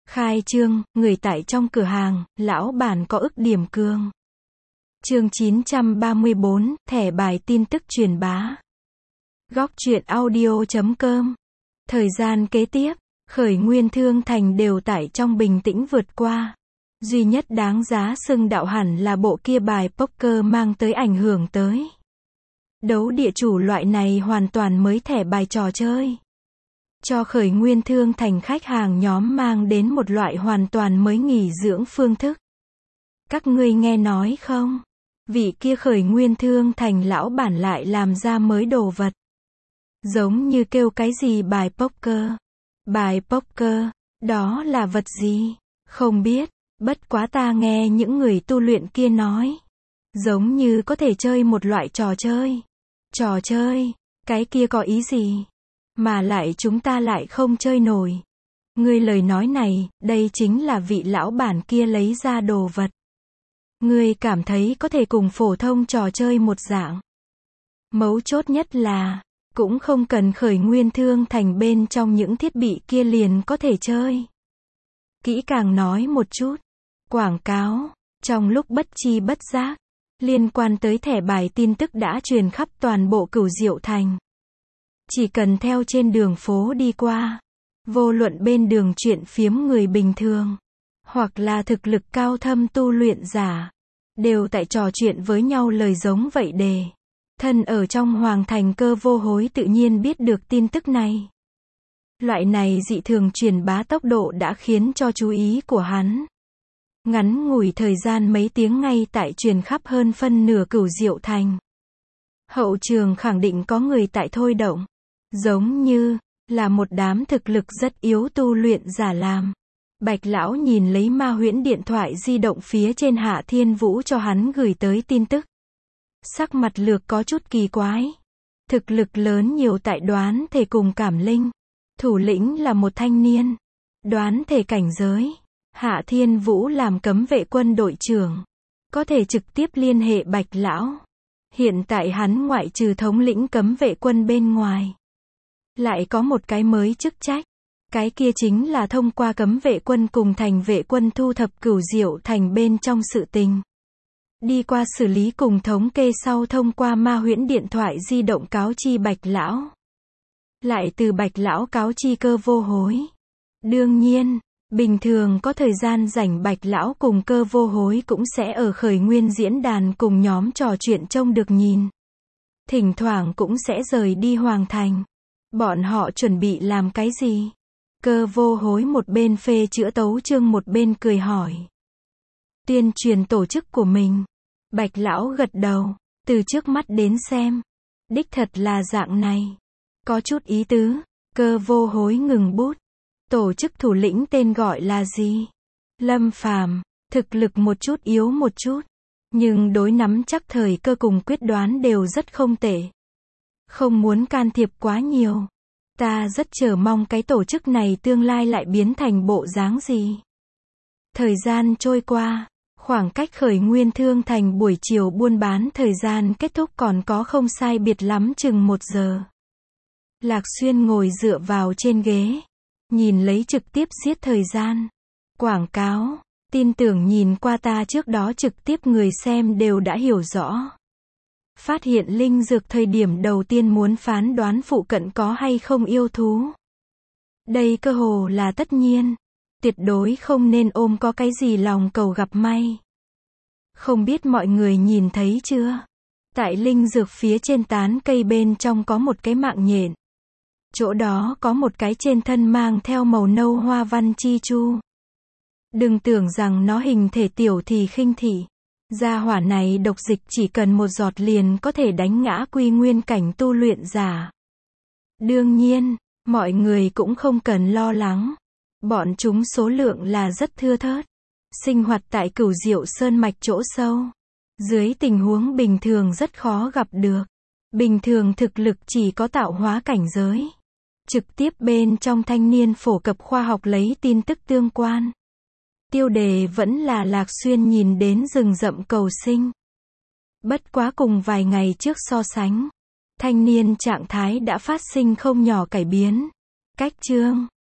Khai trương, người tại trong cửa hàng, lão bản có ức điểm cường. Chương 934, thẻ bài tin tức truyền bá. Góc truyện audio.com. Thời gian kế tiếp, Khởi Nguyên Thương Thành đều tải trong bình tĩnh vượt qua. Duy nhất đáng giá xưng đạo hẳn là bộ kia bài poker mang tới ảnh hưởng tới. Đấu địa chủ loại này hoàn toàn mới thẻ bài trò chơi. Cho Khởi Nguyên Thương Thành khách hàng nhóm mang đến một loại hoàn toàn mới nghỉ dưỡng phương thức. Các ngươi nghe nói không? Vị kia Khởi Nguyên Thương Thành lão bản lại làm ra mới đồ vật. Giống như kêu cái gì bài poker. Bài poker, đó là vật gì? Không biết, bất quá ta nghe những người tu luyện kia nói. Giống như có thể chơi một loại trò chơi. Trò chơi, cái kia có ý gì? Mà lại chúng ta lại không chơi nổi. Ngươi lời nói này, đây chính là vị lão bản kia lấy ra đồ vật. Ngươi cảm thấy có thể cùng phổ thông trò chơi một dạng. Mấu chốt nhất là, cũng không cần Khởi Nguyên Thương Thành bên trong những thiết bị kia liền có thể chơi. Kỹ càng nói một chút. Quảng cáo, trong lúc bất chi bất giác, liên quan tới thẻ bài tin tức đã truyền khắp toàn bộ Cửu Diệu Thành. Chỉ cần theo trên đường phố đi qua, vô luận bên đường chuyện phiếm người bình thường, hoặc là thực lực cao thâm tu luyện giả, đều tại trò chuyện với nhau lời giống vậy đề. Thân ở trong Hoàng Thành Cơ Vô Hối tự nhiên biết được tin tức này. Loại này dị thường truyền bá tốc độ đã khiến cho chú ý của hắn. Ngắn ngủi thời gian mấy tiếng ngay tại truyền khắp hơn phân nửa Cửu Diệu Thành. Hậu trường khẳng định có người tại thôi động. Giống như là một đám thực lực rất yếu tu luyện giả làm. Bạch lão nhìn lấy Ma Huyễn điện thoại di động phía trên Hạ Thiên Vũ cho hắn gửi tới tin tức. Sắc mặt lược có chút kỳ quái. Thực lực lớn nhiều tại đoán thể cùng cảm linh. Thủ lĩnh là một thanh niên. Đoán thể cảnh giới. Hạ Thiên Vũ làm cấm vệ quân đội trưởng. Có thể trực tiếp liên hệ Bạch lão. Hiện tại hắn ngoại trừ thống lĩnh cấm vệ quân bên ngoài, lại có một cái mới chức trách. Cái kia chính là thông qua cấm vệ quân cùng thành vệ quân thu thập Cửu Diệu Thành bên trong sự tình. Đi qua xử lý cùng thống kê sau thông qua Ma Huyễn điện thoại di động cáo chi Bạch lão. Lại từ Bạch lão cáo chi Cơ Vô Hối. Đương nhiên, bình thường có thời gian rảnh Bạch lão cùng Cơ Vô Hối cũng sẽ ở Khởi Nguyên diễn đàn cùng nhóm trò chuyện trông được nhìn. Thỉnh thoảng cũng sẽ rời đi Hoàng Thành. Bọn họ chuẩn bị làm cái gì? Cơ Vô Hối một bên phê chữa tấu chương một bên cười hỏi. Tuyên truyền tổ chức của mình. Bạch lão gật đầu. Từ trước mắt đến xem, đích thật là dạng này. Có chút ý tứ. Cơ Vô Hối ngừng bút. Tổ chức thủ lĩnh tên gọi là gì? Lâm Phàm. Thực lực một chút yếu một chút, nhưng đối nắm chắc thời cơ cùng quyết đoán đều rất không tệ. Không muốn can thiệp quá nhiều. Ta rất chờ mong cái tổ chức này tương lai lại biến thành bộ dáng gì. Thời gian trôi qua, khoảng cách Khởi Nguyên Thương Thành buổi chiều buôn bán thời gian kết thúc còn có không sai biệt lắm chừng 1 giờ. Lạc Xuyên ngồi dựa vào trên ghế, nhìn lấy trực tiếp giết thời gian. Quảng cáo, tin tưởng nhìn qua ta trước đó trực tiếp người xem đều đã hiểu rõ. Phát hiện linh dược thời điểm đầu tiên muốn phán đoán phụ cận có hay không yêu thú. Đây cơ hồ là tất nhiên. Tuyệt đối không nên ôm có cái gì lòng cầu gặp may. Không biết mọi người nhìn thấy chưa? Tại linh dược phía trên tán cây bên trong có một cái mạng nhện. Chỗ đó có một cái trên thân mang theo màu nâu hoa văn chi chu. Đừng tưởng rằng nó hình thể tiểu thì khinh thị. Gia hỏa này độc dịch chỉ cần một giọt liền có thể đánh ngã quy nguyên cảnh tu luyện giả. Đương nhiên, mọi người cũng không cần lo lắng. Bọn chúng số lượng là rất thưa thớt. Sinh hoạt tại Cửu Diệu Sơn mạch chỗ sâu. Dưới tình huống bình thường rất khó gặp được. Bình thường thực lực chỉ có tạo hóa cảnh giới. Trực tiếp bên trong thanh niên phổ cập khoa học lấy tin tức tương quan. Tiêu đề vẫn là Lạc Xuyên nhìn đến rừng rậm cầu sinh. Bất quá cùng vài ngày trước so sánh, thanh niên trạng thái đã phát sinh không nhỏ cải biến. Cách chương